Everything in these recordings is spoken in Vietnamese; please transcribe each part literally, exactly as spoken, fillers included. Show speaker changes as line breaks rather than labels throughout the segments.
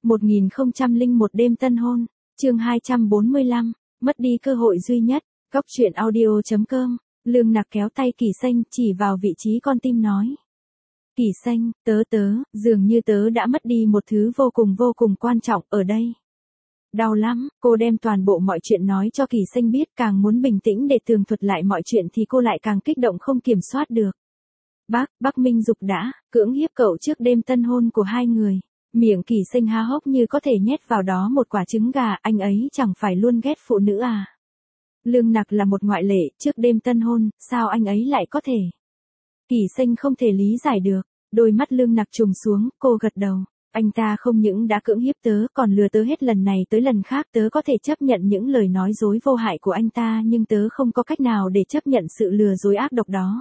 một nghìn không trăm lẻ một đêm tân hôn, chương hai trăm bốn mươi lăm, mất đi cơ hội duy nhất, Cóc truyện audio chấm com, Lương Nặc kéo tay Kỳ Xanh chỉ vào vị trí con tim nói. Kỳ Xanh, tớ tớ, dường như tớ đã mất đi một thứ vô cùng vô cùng quan trọng ở đây. Đau lắm, cô đem toàn bộ mọi chuyện nói cho Kỳ Xanh biết, càng muốn bình tĩnh để tường thuật lại mọi chuyện thì cô lại càng kích động không kiểm soát được. Bác, bác Minh Dục đã cưỡng hiếp cậu trước đêm tân hôn của hai người. Miệng Kỳ Xanh há hốc như có thể nhét vào đó một quả trứng gà, anh ấy chẳng phải luôn ghét phụ nữ à. Lương Nặc là một ngoại lệ, trước đêm tân hôn, sao anh ấy lại có thể? Kỳ Xanh không thể lý giải được, đôi mắt Lương Nặc trùng xuống, cô gật đầu. Anh ta không những đã cưỡng hiếp tớ còn lừa tớ hết lần này tới lần khác, tớ có thể chấp nhận những lời nói dối vô hại của anh ta nhưng tớ không có cách nào để chấp nhận sự lừa dối ác độc đó.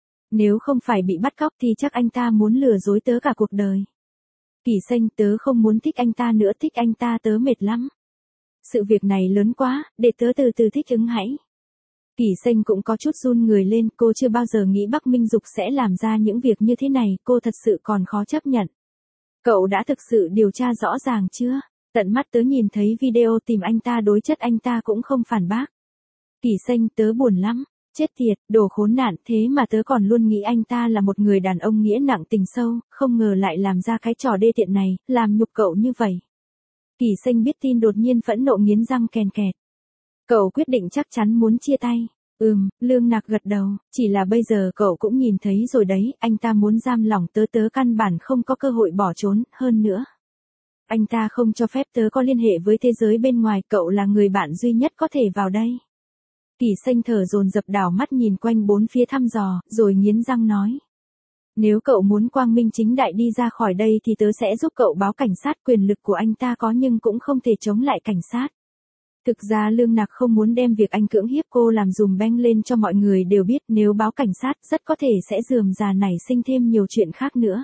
Nếu không phải bị bắt cóc thì chắc anh ta muốn lừa dối tớ cả cuộc đời. Kỳ Xanh, tớ không muốn thích anh ta nữa, thích anh ta tớ mệt lắm. Sự việc này lớn quá, để tớ từ từ thích ứng hãy. Kỳ Xanh cũng có chút run người lên, cô chưa bao giờ nghĩ Bắc Minh Dục sẽ làm ra những việc như thế này, cô thật sự còn khó chấp nhận. Cậu đã thực sự điều tra rõ ràng chưa? Tận mắt tớ nhìn thấy video tìm anh ta đối chất, anh ta cũng không phản bác. Kỳ Xanh, tớ buồn lắm. Chết tiệt, đồ khốn nạn, thế mà tớ còn luôn nghĩ anh ta là một người đàn ông nghĩa nặng tình sâu, không ngờ lại làm ra cái trò đê tiện này, làm nhục cậu như vậy. Kỳ Xanh biết tin đột nhiên phẫn nộ nghiến răng kèn kẹt. Cậu quyết định chắc chắn muốn chia tay. Ừm, Lương Nặc gật đầu, chỉ là bây giờ cậu cũng nhìn thấy rồi đấy, anh ta muốn giam lỏng tớ, tớ căn bản không có cơ hội bỏ trốn, hơn nữa. Anh ta không cho phép tớ có liên hệ với thế giới bên ngoài, cậu là người bạn duy nhất có thể vào đây. Kỳ Xanh thở dồn dập đảo mắt nhìn quanh bốn phía thăm dò, rồi nghiến răng nói. Nếu cậu muốn quang minh chính đại đi ra khỏi đây thì tớ sẽ giúp cậu báo cảnh sát, quyền lực của anh ta có nhưng cũng không thể chống lại cảnh sát. Thực ra Lương Nặc không muốn đem việc anh cưỡng hiếp cô làm dùm beng lên cho mọi người đều biết, nếu báo cảnh sát rất có thể sẽ rườm rà nảy sinh thêm nhiều chuyện khác nữa.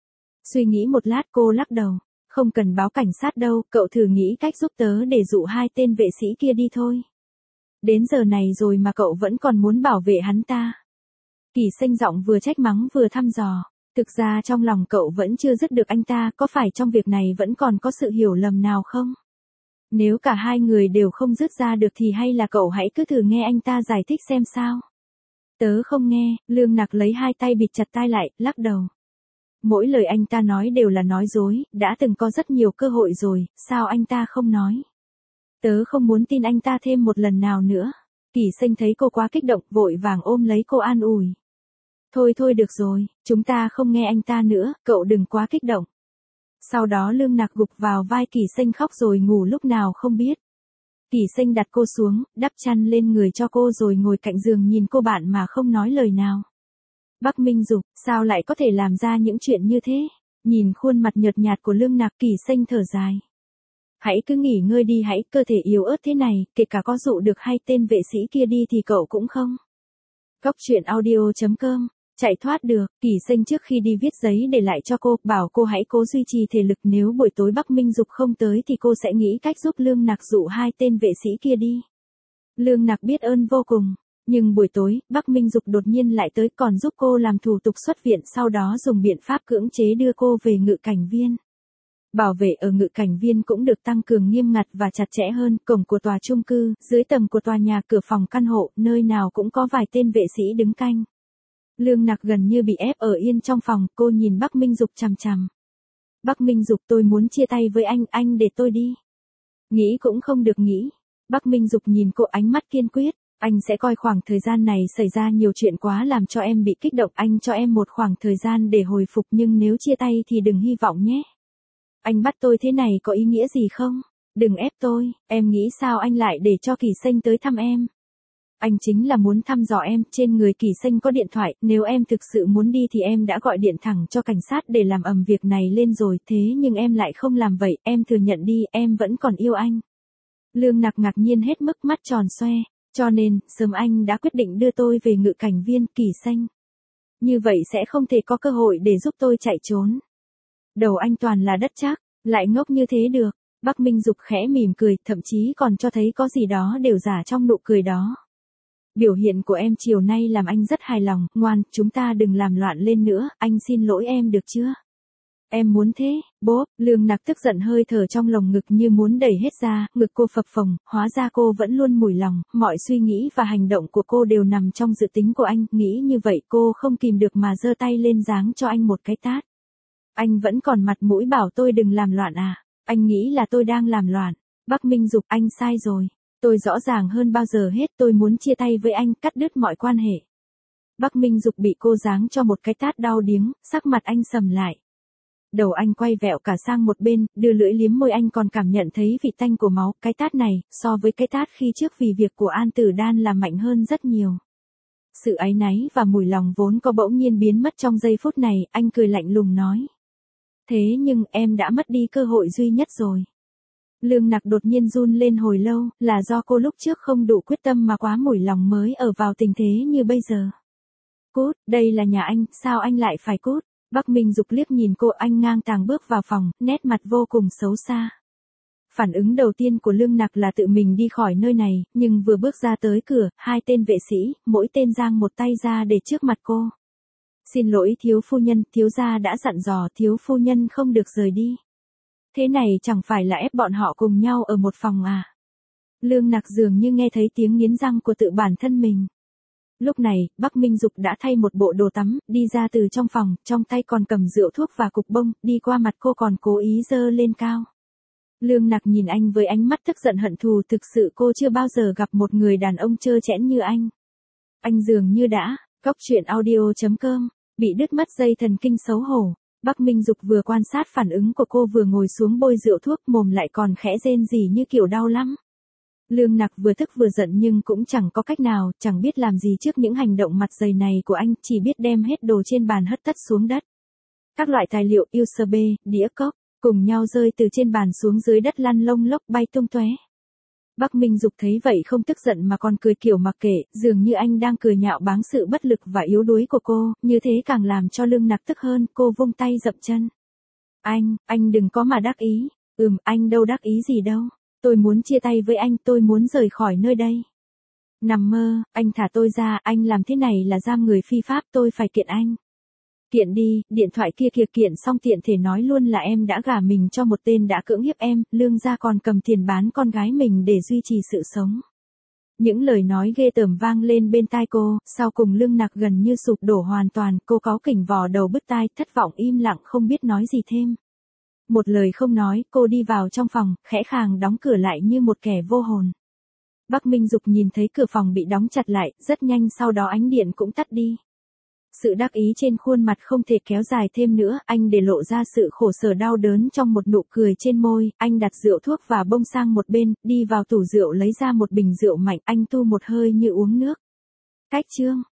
Suy nghĩ một lát cô lắc đầu, không cần báo cảnh sát đâu, cậu thử nghĩ cách giúp tớ để dụ hai tên vệ sĩ kia đi thôi. Đến giờ này rồi mà cậu vẫn còn muốn bảo vệ hắn ta. Kỳ Xanh giọng vừa trách mắng vừa thăm dò. Thực ra trong lòng cậu vẫn chưa dứt được anh ta, có phải trong việc này vẫn còn có sự hiểu lầm nào không? Nếu cả hai người đều không dứt ra được thì hay là cậu hãy cứ thử nghe anh ta giải thích xem sao. Tớ không nghe, Lương Nặc lấy hai tay bịt chặt tai lại, lắc đầu. Mỗi lời anh ta nói đều là nói dối, đã từng có rất nhiều cơ hội rồi, sao anh ta không nói? Tớ không muốn tin anh ta thêm một lần nào nữa. Kỳ Xanh thấy cô quá kích động, vội vàng ôm lấy cô an ủi. Thôi thôi được rồi, chúng ta không nghe anh ta nữa, cậu đừng quá kích động. Sau đó Lương Nặc gục vào vai Kỳ Xanh khóc rồi ngủ lúc nào không biết. Kỳ Xanh đặt cô xuống, đắp chăn lên người cho cô rồi ngồi cạnh giường nhìn cô bạn mà không nói lời nào. Bắc Minh Dục, sao lại có thể làm ra những chuyện như thế? Nhìn khuôn mặt nhợt nhạt của Lương Nặc, Kỳ Xanh thở dài. Hãy cứ nghỉ ngơi đi hãy, cơ thể yếu ớt thế này, kể cả có dụ được hai tên vệ sĩ kia đi thì cậu cũng không. Cóc truyện audio chấm com, chạy thoát được. Kỳ Xanh trước khi đi viết giấy để lại cho cô, bảo cô hãy cố duy trì thể lực, nếu buổi tối Bắc Minh Dục không tới thì cô sẽ nghĩ cách giúp Lương Nặc dụ hai tên vệ sĩ kia đi. Lương Nặc biết ơn vô cùng, nhưng buổi tối, Bắc Minh Dục đột nhiên lại tới còn giúp cô làm thủ tục xuất viện, sau đó dùng biện pháp cưỡng chế đưa cô về ngự cảnh viên. Bảo vệ ở ngự cảnh viên cũng được tăng cường nghiêm ngặt và chặt chẽ hơn, cổng của tòa chung cư, dưới tầng của tòa nhà, cửa phòng căn hộ, nơi nào cũng có vài tên vệ sĩ đứng canh. Lương Nặc gần như bị ép ở yên trong phòng, cô nhìn Bắc Minh Dục chằm chằm. Bắc Minh Dục, tôi muốn chia tay với anh, anh để tôi đi. Nghĩ cũng không được nghĩ. Bắc Minh Dục nhìn cô ánh mắt kiên quyết, anh sẽ coi khoảng thời gian này xảy ra nhiều chuyện quá làm cho em bị kích động, anh cho em một khoảng thời gian để hồi phục nhưng nếu chia tay thì đừng hy vọng nhé. Anh bắt tôi thế này có ý nghĩa gì không? Đừng ép tôi, em nghĩ sao anh lại để cho Kỳ Xanh tới thăm em? Anh chính là muốn thăm dò em, trên người Kỳ Xanh có điện thoại, nếu em thực sự muốn đi thì em đã gọi điện thẳng cho cảnh sát để làm ầm việc này lên rồi, thế nhưng em lại không làm vậy, em thừa nhận đi, em vẫn còn yêu anh. Lương Nặc ngạc nhiên hết mức, mắt tròn xoe, cho nên, sớm anh đã quyết định đưa tôi về ngự cảnh viên, Kỳ Xanh. Như vậy sẽ không thể có cơ hội để giúp tôi chạy trốn. Đầu anh toàn là đất chắc, lại ngốc như thế được. Bắc Minh Dục khẽ mỉm cười, thậm chí còn cho thấy có gì đó đều giả trong nụ cười đó. Biểu hiện của em chiều nay làm anh rất hài lòng, ngoan, chúng ta đừng làm loạn lên nữa, anh xin lỗi em được chưa? Em muốn thế, bốp, Lương Nặc tức giận hơi thở trong lồng ngực như muốn đẩy hết ra, ngực cô phập phồng, hóa ra cô vẫn luôn mủi lòng, mọi suy nghĩ và hành động của cô đều nằm trong dự tính của anh, nghĩ như vậy cô không kìm được mà giơ tay lên giáng cho anh một cái tát. Anh vẫn còn mặt mũi bảo tôi đừng làm loạn à, anh nghĩ là tôi đang làm loạn. Bắc Minh Dục, anh sai rồi, tôi rõ ràng hơn bao giờ hết tôi muốn chia tay với anh, cắt đứt mọi quan hệ. Bắc Minh Dục bị cô giáng cho một cái tát đau điếng, sắc mặt anh sầm lại. Đầu anh quay vẹo cả sang một bên, đưa lưỡi liếm môi, anh còn cảm nhận thấy vị tanh của máu, cái tát này, so với cái tát khi trước vì việc của An Tử Đan là mạnh hơn rất nhiều. Sự áy náy và mùi lòng vốn có bỗng nhiên biến mất trong giây phút này, anh cười lạnh lùng nói. Thế nhưng em đã mất đi cơ hội duy nhất rồi. Lương Nặc đột nhiên run lên hồi lâu, là do cô lúc trước không đủ quyết tâm mà quá mùi lòng mới ở vào tình thế như bây giờ. Cút, đây là nhà anh, sao anh lại phải cút? Bắc Minh Dục liếc nhìn cô, anh ngang tàng bước vào phòng, nét mặt vô cùng xấu xa. Phản ứng đầu tiên của Lương Nặc là tự mình đi khỏi nơi này, nhưng vừa bước ra tới cửa, hai tên vệ sĩ, mỗi tên giang một tay ra để trước mặt cô. Xin lỗi thiếu phu nhân, thiếu gia đã dặn dò thiếu phu nhân không được rời đi. Thế này chẳng phải là ép bọn họ cùng nhau ở một phòng à? Lương Nặc dường như nghe thấy tiếng nghiến răng của tự bản thân mình. Lúc này, Bắc Minh Dục đã thay một bộ đồ tắm, đi ra từ trong phòng, trong tay còn cầm rượu thuốc và cục bông, đi qua mặt cô còn cố ý giơ lên cao. Lương Nặc nhìn anh với ánh mắt tức giận hận thù, thực sự cô chưa bao giờ gặp một người đàn ông trơ trẽn như anh. Anh dường như đã, Cóc truyện audio chấm com, bị đứt mất dây thần kinh xấu hổ. Bắc Minh Dục vừa quan sát phản ứng của cô vừa ngồi xuống bôi rượu thuốc, mồm lại còn khẽ rên rỉ như kiểu đau lắm. Lương Nặc vừa tức vừa giận nhưng cũng chẳng có cách nào, chẳng biết làm gì trước những hành động mặt dày này của anh, chỉ biết đem hết đồ trên bàn hất tất xuống đất. Các loại tài liệu u ét bê, đĩa cốc, cùng nhau rơi từ trên bàn xuống dưới đất lăn lông lốc bay tung tóe. Bắc Minh Dục thấy vậy không tức giận mà còn cười kiểu mặc kệ, dường như anh đang cười nhạo báng sự bất lực và yếu đuối của cô, như thế càng làm cho Lương Nặc tức hơn, cô vung tay dậm chân. Anh, anh đừng có mà đắc ý, ừm, anh đâu đắc ý gì đâu. Tôi muốn chia tay với anh, tôi muốn rời khỏi nơi đây. Nằm mơ, anh thả tôi ra, anh làm thế này là giam người phi pháp, tôi phải kiện anh. Kiện đi, điện thoại kia kìa, kiện xong tiện thể nói luôn là em đã gả mình cho một tên đã cưỡng hiếp em, Lương gia còn cầm tiền bán con gái mình để duy trì sự sống. Những lời nói ghê tởm vang lên bên tai cô, sau cùng Lương Nặc gần như sụp đổ hoàn toàn, cô cáu kỉnh vò đầu bứt tai, thất vọng im lặng không biết nói gì thêm. Một lời không nói, cô đi vào trong phòng, khẽ khàng đóng cửa lại như một kẻ vô hồn. Bắc Minh Dục nhìn thấy cửa phòng bị đóng chặt lại, rất nhanh sau đó ánh điện cũng tắt đi. Sự đắc ý trên khuôn mặt không thể kéo dài thêm nữa, anh để lộ ra sự khổ sở đau đớn trong một nụ cười trên môi, anh đặt rượu thuốc và bông sang một bên, đi vào tủ rượu lấy ra một bình rượu mạnh, anh tu một hơi như uống nước. Cách chương